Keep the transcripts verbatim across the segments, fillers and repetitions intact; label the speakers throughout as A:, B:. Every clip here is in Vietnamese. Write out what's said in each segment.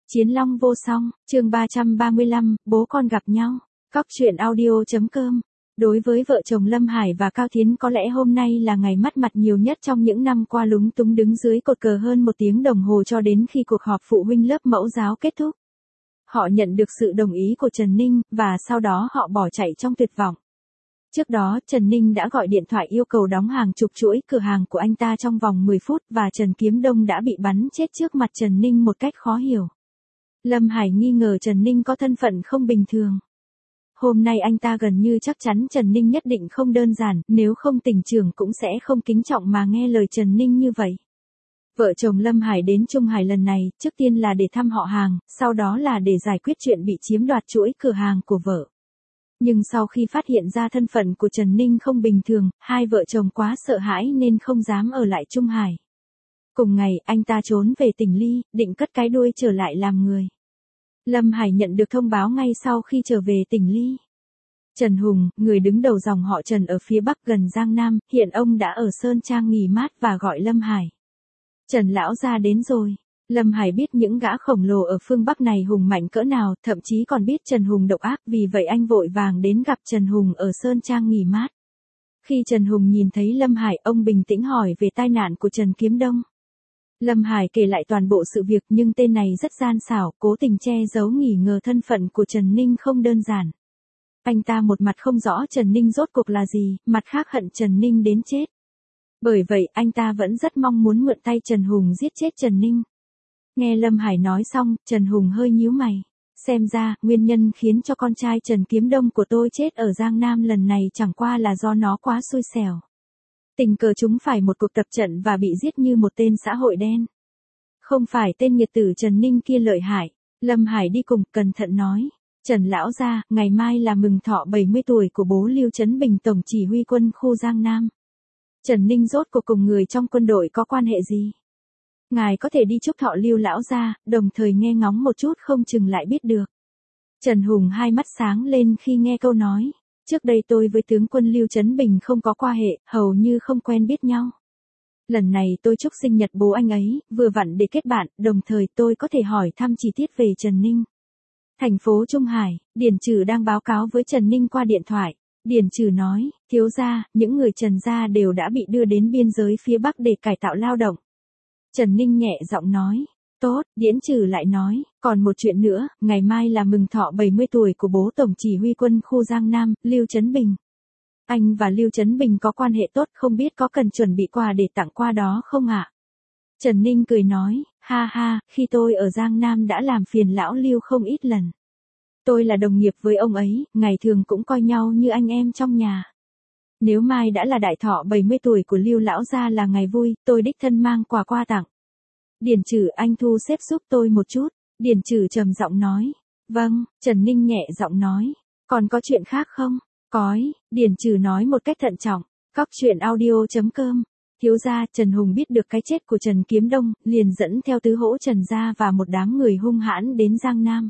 A: Chiến long vô song, chương ba trăm ba mươi lăm, bố con gặp nhau. Cóc truyện audio.com. Đối với vợ chồng Lâm Hải và Cao Thiến có lẽ hôm nay là ngày mất mặt nhiều nhất trong những năm qua, lúng túng đứng dưới cột cờ hơn một tiếng đồng hồ cho đến khi cuộc họp phụ huynh lớp mẫu giáo kết thúc. Họ nhận được sự đồng ý của Trần Ninh, và sau đó họ bỏ chạy trong tuyệt vọng. Trước đó, Trần Ninh đã gọi điện thoại yêu cầu đóng hàng chục chuỗi cửa hàng của anh ta trong vòng mười phút, và Trần Kiếm Đông đã bị bắn chết trước mặt Trần Ninh một cách khó hiểu. Lâm Hải nghi ngờ Trần Ninh có thân phận không bình thường. Hôm nay anh ta gần như chắc chắn Trần Ninh nhất định không đơn giản, nếu không tỉnh trưởng cũng sẽ không kính trọng mà nghe lời Trần Ninh như vậy. Vợ chồng Lâm Hải đến Trung Hải lần này, trước tiên là để thăm họ hàng, sau đó là để giải quyết chuyện bị chiếm đoạt chuỗi cửa hàng của vợ. Nhưng sau khi phát hiện ra thân phận của Trần Ninh không bình thường, hai vợ chồng quá sợ hãi nên không dám ở lại Trung Hải. Cùng ngày, anh ta trốn về tỉnh Ly, định cất cái đuôi trở lại làm người. Lâm Hải nhận được thông báo ngay sau khi trở về tỉnh Ly. Trần Hùng, người đứng đầu dòng họ Trần ở phía Bắc gần Giang Nam, hiện ông đã ở Sơn Trang nghỉ mát và gọi Lâm Hải. Trần lão gia đến rồi. Lâm Hải biết những gã khổng lồ ở phương Bắc này hùng mạnh cỡ nào, thậm chí còn biết Trần Hùng độc ác, vì vậy anh vội vàng đến gặp Trần Hùng ở Sơn Trang nghỉ mát. Khi Trần Hùng nhìn thấy Lâm Hải, ông bình tĩnh hỏi về tai nạn của Trần Kiếm Đông. Lâm Hải kể lại toàn bộ sự việc, nhưng tên này rất gian xảo, cố tình che giấu nghi ngờ thân phận của Trần Ninh không đơn giản. Anh ta một mặt không rõ Trần Ninh rốt cuộc là gì, mặt khác hận Trần Ninh đến chết. Bởi vậy, anh ta vẫn rất mong muốn mượn tay Trần Hùng giết chết Trần Ninh. Nghe Lâm Hải nói xong, Trần Hùng hơi nhíu mày. Xem ra, nguyên nhân khiến cho con trai Trần Kiếm Đông của tôi chết ở Giang Nam lần này chẳng qua là do nó quá xui xẻo. Tình cờ chúng phải một cuộc tập trận và bị giết như một tên xã hội đen. Không phải tên nghiệt tử Trần Ninh kia lợi hại. Lâm Hải đi cùng, cẩn thận nói. Trần lão gia, ngày mai là mừng thọ bảy mươi tuổi của bố Lưu Trấn Bình, tổng chỉ huy quân khu Giang Nam. Trần Ninh rốt cuộc cùng người trong quân đội có quan hệ gì? Ngài có thể đi chúc thọ Lưu lão gia, đồng thời nghe ngóng một chút không chừng lại biết được. Trần Hùng hai mắt sáng lên khi nghe câu nói. Trước đây tôi với tướng quân Lưu Trấn Bình không có qua hệ, hầu như không quen biết nhau. Lần này tôi chúc sinh nhật bố anh ấy, vừa vặn để kết bạn, đồng thời tôi có thể hỏi thăm chi tiết về Trần Ninh. Thành phố Trung Hải, Điền Trừ đang báo cáo với Trần Ninh qua điện thoại. Điền Trừ nói, thiếu gia, những người Trần gia đều đã bị đưa đến biên giới phía Bắc để cải tạo lao động. Trần Ninh nhẹ giọng nói, tốt. Điền Trừ lại nói, còn một chuyện nữa, ngày mai là mừng thọ bảy mươi tuổi của bố tổng chỉ huy quân khu Giang Nam, Lưu Trấn Bình. Anh và Lưu Trấn Bình có quan hệ tốt, không biết có cần chuẩn bị quà để tặng qua đó không ạ? Trần Ninh cười nói, ha ha, khi tôi ở Giang Nam đã làm phiền lão Lưu không ít lần. Tôi là đồng nghiệp với ông ấy, ngày thường cũng coi nhau như anh em trong nhà. Nếu mai đã là đại thọ bảy mươi tuổi của Lưu lão gia là ngày vui, tôi đích thân mang quà qua tặng. Điền Trừ, anh thu xếp giúp tôi một chút. Điền Trừ trầm giọng nói. Vâng. Trần Ninh nhẹ giọng nói. Còn có chuyện khác không? Cói. Điền Trừ nói một cách thận trọng. Cóc truyện audio.com. Thiếu gia, Trần Hùng biết được cái chết của Trần Kiếm Đông, liền dẫn theo tứ hỗ Trần gia và một đám người hung hãn đến Giang Nam.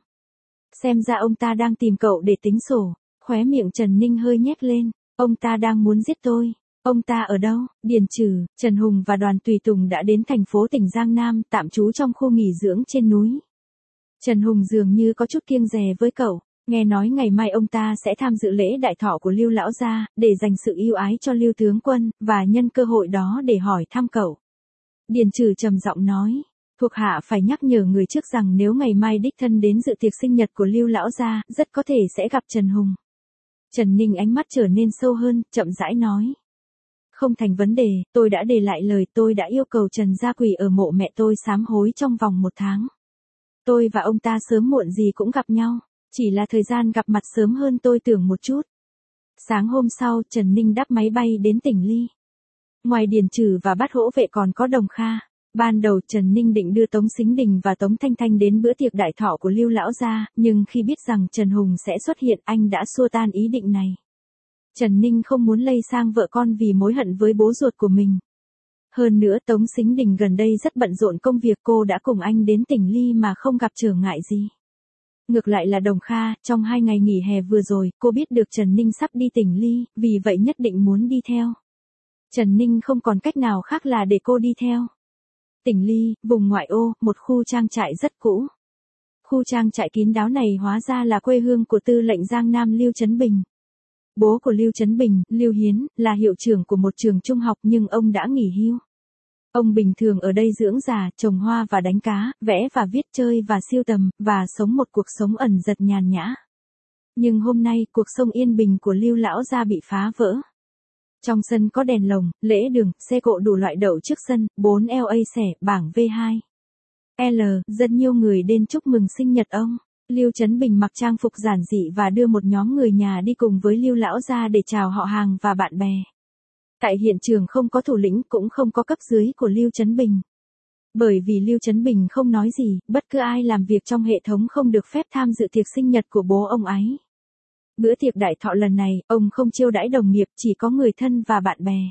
A: Xem ra ông ta đang tìm cậu để tính sổ. Khóe miệng Trần Ninh hơi nhếch lên. Ông ta đang muốn giết tôi. Ông ta ở đâu? Điền Trừ, Trần Hùng và đoàn tùy tùng đã đến thành phố tỉnh Giang Nam, tạm trú trong khu nghỉ dưỡng trên núi. Trần Hùng dường như có chút kiêng dè với cậu, nghe nói ngày mai ông ta sẽ tham dự lễ đại thọ của Lưu lão gia, để dành sự yêu ái cho Lưu tướng quân, và nhân cơ hội đó để hỏi thăm cậu. Điền Trừ trầm giọng nói, thuộc hạ phải nhắc nhở người trước rằng nếu ngày mai đích thân đến dự tiệc sinh nhật của Lưu lão gia, rất có thể sẽ gặp Trần Hùng. Trần Ninh ánh mắt trở nên sâu hơn, chậm rãi nói. Không thành vấn đề, tôi đã để lại lời, tôi đã yêu cầu Trần gia quỳ ở mộ mẹ tôi sám hối trong vòng một tháng. Tôi và ông ta sớm muộn gì cũng gặp nhau, chỉ là thời gian gặp mặt sớm hơn tôi tưởng một chút. Sáng hôm sau, Trần Ninh đáp máy bay đến tỉnh Ly. Ngoài Điền Trừ và Bát Hỗ Vệ còn có Đồng Kha. Ban đầu Trần Ninh định đưa Tống Sính Đình và Tống Thanh Thanh đến bữa tiệc đại thọ của Lưu lão gia, nhưng khi biết rằng Trần Hùng sẽ xuất hiện, anh đã xua tan ý định này. Trần Ninh không muốn lây sang vợ con vì mối hận với bố ruột của mình. Hơn nữa Tống Sính Đình gần đây rất bận rộn công việc, cô đã cùng anh đến tỉnh Ly mà không gặp trở ngại gì. Ngược lại là Đồng Kha, trong hai ngày nghỉ hè vừa rồi, cô biết được Trần Ninh sắp đi tỉnh Ly, vì vậy nhất định muốn đi theo. Trần Ninh không còn cách nào khác là để cô đi theo. Tỉnh Ly, vùng ngoại ô, một khu trang trại rất cũ. Khu trang trại kín đáo này hóa ra là quê hương của tư lệnh Giang Nam Lưu Chấn Bình. Bố của Lưu Chấn Bình, Lưu Hiến, là hiệu trưởng của một trường trung học nhưng ông đã nghỉ hưu. Ông bình thường ở đây dưỡng già, trồng hoa và đánh cá, vẽ và viết, chơi và sưu tầm, và sống một cuộc sống ẩn dật nhàn nhã. Nhưng hôm nay, cuộc sống yên bình của Lưu lão gia bị phá vỡ. Trong sân có đèn lồng, lễ đường, xe cộ đủ loại đậu trước sân, bốn lờ a xẻ, bảng vê hai. L, rất nhiều người đến chúc mừng sinh nhật ông. Lưu Chấn Bình mặc trang phục giản dị và đưa một nhóm người nhà đi cùng với Lưu lão gia để chào họ hàng và bạn bè. Tại hiện trường không có thủ lĩnh cũng không có cấp dưới của Lưu Chấn Bình. Bởi vì Lưu Chấn Bình không nói gì, bất cứ ai làm việc trong hệ thống không được phép tham dự tiệc sinh nhật của bố ông ấy. Bữa tiệc đại thọ lần này, ông không chiêu đãi đồng nghiệp, chỉ có người thân và bạn bè.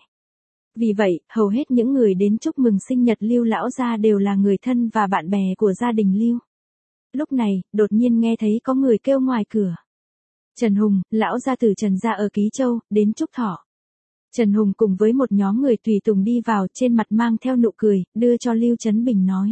A: Vì vậy, hầu hết những người đến chúc mừng sinh nhật Lưu lão gia đều là người thân và bạn bè của gia đình Lưu. Lúc này, đột nhiên nghe thấy có người kêu ngoài cửa. Trần Hùng, lão gia tử Trần gia ở Ký Châu, đến chúc thọ. Trần Hùng cùng với một nhóm người tùy tùng đi vào, trên mặt mang theo nụ cười, đưa cho Lưu Chấn Bình nói.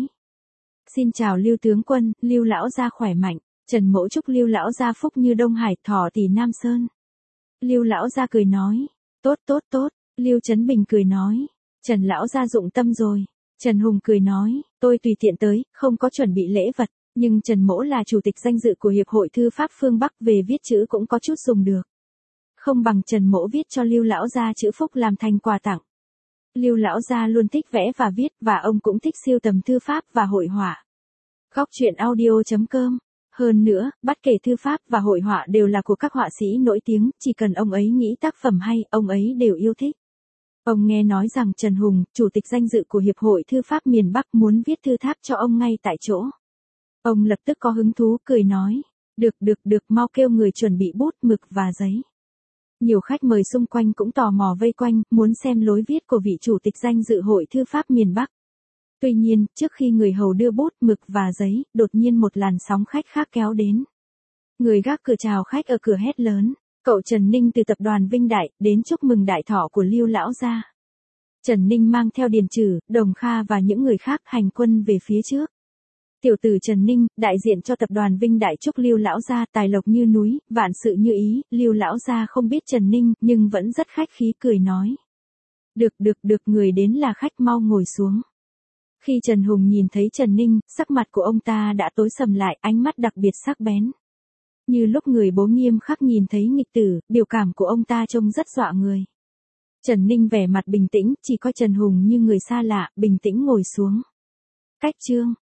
A: Xin chào Lưu tướng quân, Lưu lão gia khỏe mạnh. Trần mỗ chúc Lưu lão gia phúc như Đông Hải, thọ tỷ Nam Sơn. Lưu lão gia cười nói. Tốt tốt tốt. Lưu Chấn Bình cười nói. Trần lão gia dụng tâm rồi. Trần Hùng cười nói. Tôi tùy tiện tới, không có chuẩn bị lễ vật. Nhưng Trần mỗ là chủ tịch danh dự của Hiệp hội Thư pháp phương Bắc, về viết chữ cũng có chút dùng được. Không bằng Trần mỗ viết cho Lưu lão gia chữ phúc làm thành quà tặng. Lưu lão gia luôn thích vẽ và viết, và ông cũng thích sưu tầm thư pháp và hội họa. Góc truyện audio chấm com. Hơn nữa, bất kể thư pháp và hội họa đều là của các họa sĩ nổi tiếng, chỉ cần ông ấy nghĩ tác phẩm hay, ông ấy đều yêu thích. Ông nghe nói rằng Trần Hùng, chủ tịch danh dự của Hiệp hội Thư pháp miền Bắc muốn viết thư tháp cho ông ngay tại chỗ. Ông lập tức có hứng thú, cười nói. Được được được, mau kêu người chuẩn bị bút, mực và giấy. Nhiều khách mời xung quanh cũng tò mò vây quanh, muốn xem lối viết của vị chủ tịch danh dự hội Thư pháp miền Bắc. Tuy nhiên, trước khi người hầu đưa bút, mực và giấy, đột nhiên một làn sóng khách khác kéo đến. Người gác cửa chào khách ở cửa hét lớn. Cậu Trần Ninh từ tập đoàn Vinh Đại, đến chúc mừng đại thọ của Lưu lão gia. Trần Ninh mang theo Điền Trử, Đồng Kha và những người khác hành quân về phía trước. Tiểu tử Trần Ninh, đại diện cho tập đoàn Vinh Đại chúc Lưu lão gia tài lộc như núi, vạn sự như ý. Lưu lão gia không biết Trần Ninh, nhưng vẫn rất khách khí, cười nói. Được được được, người đến là khách, mau ngồi xuống. Khi Trần Hùng nhìn thấy Trần Ninh, sắc mặt của ông ta đã tối sầm lại, ánh mắt đặc biệt sắc bén. Như lúc người bố nghiêm khắc nhìn thấy nghịch tử, biểu cảm của ông ta trông rất dọa người. Trần Ninh vẻ mặt bình tĩnh, chỉ coi Trần Hùng như người xa lạ, bình tĩnh ngồi xuống. Cách chương